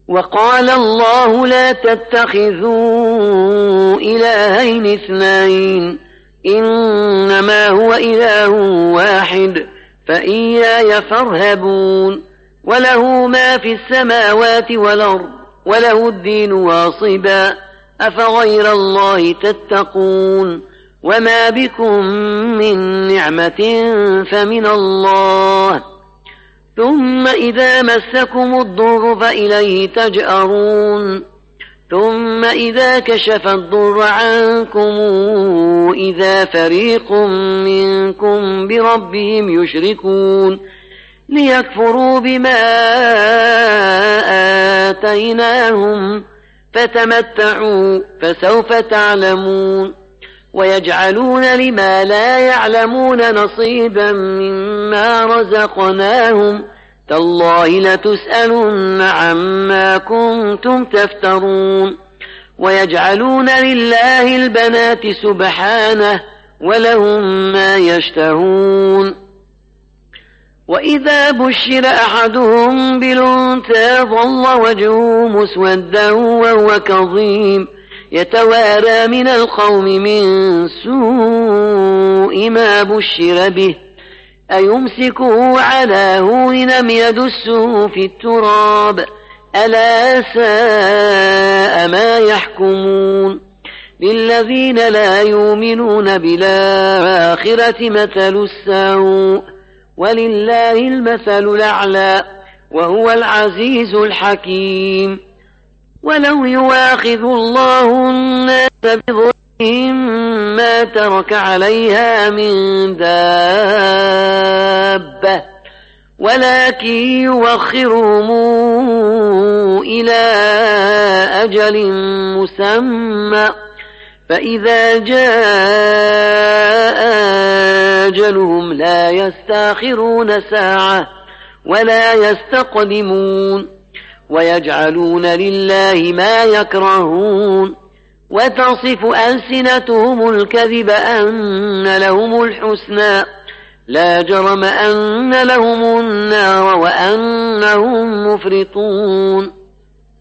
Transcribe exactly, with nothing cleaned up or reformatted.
وقال الله لا تتخذوا إلهين اثنين إنما هو إله واحد فإياي فارهبون وله ما في السماوات والأرض وله الدين واصبا أفغير الله تتقون وما بكم من نعمة فمن الله ثم إذا مسكم الضر فإليه تجأرون ثم إذا كشف الضر عنكم إذا فريق منكم بربهم يشركون ليكفروا بما آتيناهم فتمتعوا فسوف تعلمون ويجعلون لما لا يعلمون نصيبا مما رزقناهم تالله لتسألن عما كنتم تفترون ويجعلون لله البنات سبحانه ولهم ما يشتهون وإذا بشر أحدهم بالأنثى ظل وجهه مسودا وهو كظيم يتوارى من القوم من سوء ما بشر به أيمسكه على هون أم يدسه في التراب ألا ساء ما يحكمون للذين لا يؤمنون بالآخرة مثل السوء ولله المثل الأعلى وهو العزيز الحكيم ولو يواخذ الله الناس بظلمهم ما ترك عليها من دابة ولكن يوخرهم إلى أجل مسمى فإذا جاء أجلهم لا يستأخرون ساعة ولا يستقدمون ويجعلون لله ما يكرهون وتصف ألسنتهم الكذب أن لهم الحسنى لا جرم أن لهم النار وأنهم مفرطون